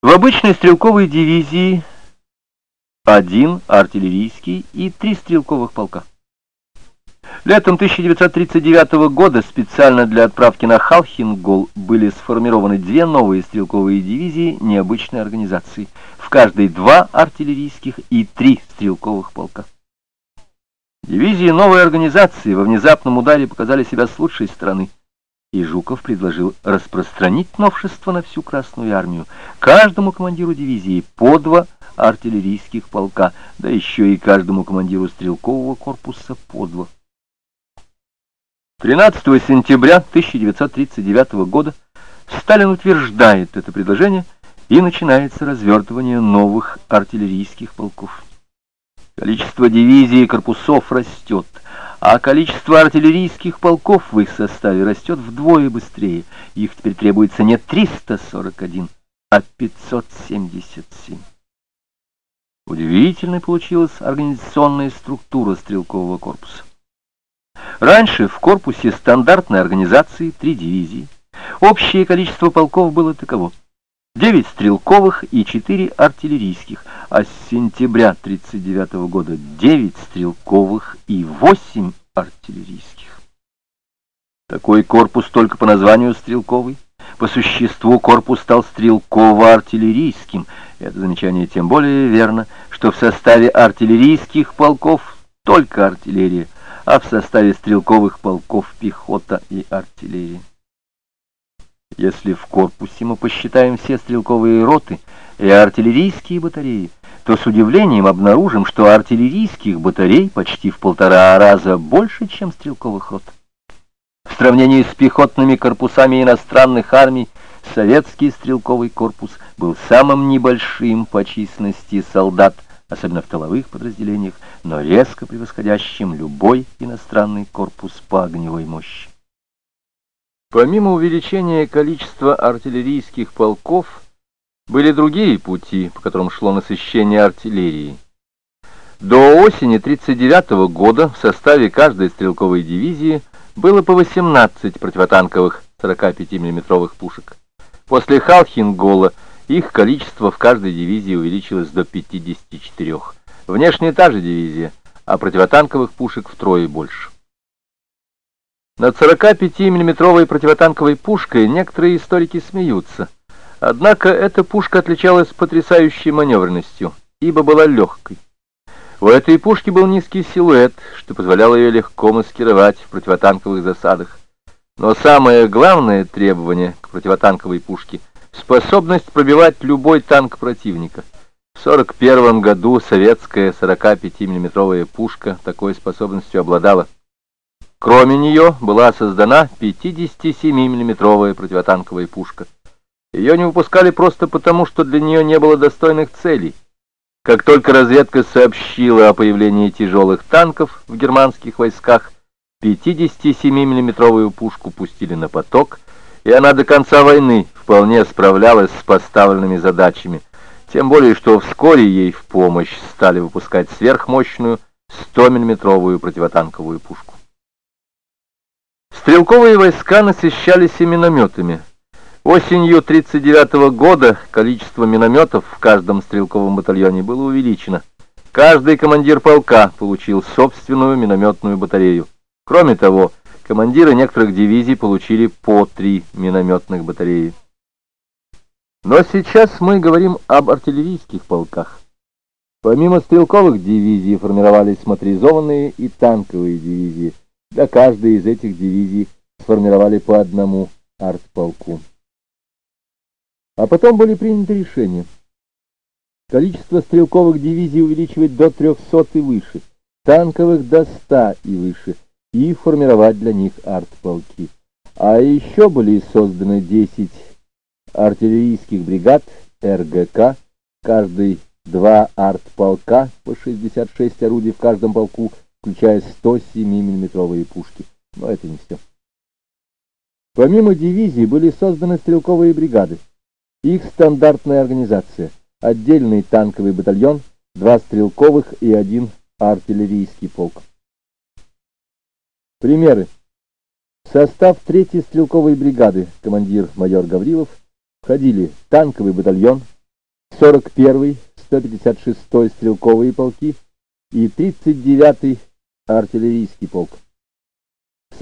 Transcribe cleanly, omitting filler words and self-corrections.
В обычной стрелковой дивизии один артиллерийский и 3 стрелковых полка. Летом 1939 года специально для отправки на Халхин-Гол были сформированы 2 новые стрелковые дивизии необычной организации, в каждой 2 артиллерийских и 3 стрелковых полка. Дивизии новой организации во внезапном ударе показали себя с лучшей стороны, и Жуков предложил распространить новшество на всю Красную армию. Каждому командиру дивизии по 2 артиллерийских полка, да еще и каждому командиру стрелкового корпуса по 2. 13 сентября 1939 года Сталин утверждает это предложение, и начинается развертывание новых артиллерийских полков. Количество дивизий и корпусов растет, а количество артиллерийских полков в их составе растет вдвое быстрее. Их теперь требуется не 341, а 577. Удивительной получилась организационная структура стрелкового корпуса. Раньше в корпусе стандартной организации 3 дивизии. Общее количество полков было таково: 9 стрелковых и 4 артиллерийских, а с сентября 1939 года 9 стрелковых и 8 артиллерийских. Такой корпус только по названию стрелковый. По существу корпус стал стрелково-артиллерийским. Это замечание тем более верно, что в составе артиллерийских полков только артиллерия, а в составе стрелковых полков пехота и артиллерия. Если в корпусе мы посчитаем все стрелковые роты и артиллерийские батареи, то с удивлением обнаружим, что артиллерийских батарей почти в 1,5 раза больше, чем стрелковых рот. В сравнении с пехотными корпусами иностранных армий, советский стрелковый корпус был самым небольшим по численности солдат, особенно в тыловых подразделениях, но резко превосходящим любой иностранный корпус по огневой мощи. Помимо увеличения количества артиллерийских полков, были другие пути, по которым шло насыщение артиллерии. До осени 1939 года в составе каждой стрелковой дивизии было по 18 противотанковых 45 мм пушек. После Халхин-Гола их количество в каждой дивизии увеличилось до 54. Внешне та же дивизия, а противотанковых пушек втрое больше. Над 45-миллиметровой противотанковой пушкой некоторые историки смеются. Однако эта пушка отличалась потрясающей маневренностью, ибо была легкой. У этой пушки был низкий силуэт, что позволяло ее легко маскировать в противотанковых засадах. Но самое главное требование к противотанковой пушке — способность пробивать любой танк противника. В 1941 году советская 45-миллиметровая пушка такой способностью обладала. Кроме нее была создана 57-миллиметровая противотанковая пушка. Ее не выпускали просто потому, что для нее не было достойных целей. Как только разведка сообщила о появлении тяжелых танков в германских войсках, 57-миллиметровую пушку пустили на поток, и она до конца войны вполне справлялась с поставленными задачами, тем более что вскоре ей в помощь стали выпускать сверхмощную 100-миллиметровую противотанковую пушку. Стрелковые войска насыщались и минометами. Осенью 1939 года количество минометов в каждом стрелковом батальоне было увеличено. Каждый командир полка получил собственную минометную батарею. Кроме того, командиры некоторых дивизий получили по 3 минометных батареи. Но сейчас мы говорим об артиллерийских полках. Помимо стрелковых дивизий формировались моторизованные и танковые дивизии. Для каждой из этих дивизий сформировали по одному артполку. А потом были приняты решения. Количество стрелковых дивизий увеличивать до 300 и выше, танковых до 100 и выше, и формировать для них артполки. А еще были созданы 10 артиллерийских бригад РГК, каждый 2 артполка по 66 орудий в каждом полку, включая 107-миллиметровые пушки. Но это не все. Помимо дивизий были созданы стрелковые бригады. Их стандартная организация: отдельный танковый батальон, 2 стрелковых и 1 артиллерийский полк. Примеры. В состав 3-й стрелковой бригады командир майор Гаврилов входили танковый батальон, 41-й, 156-й стрелковые полки и 39-й артиллерийский полк.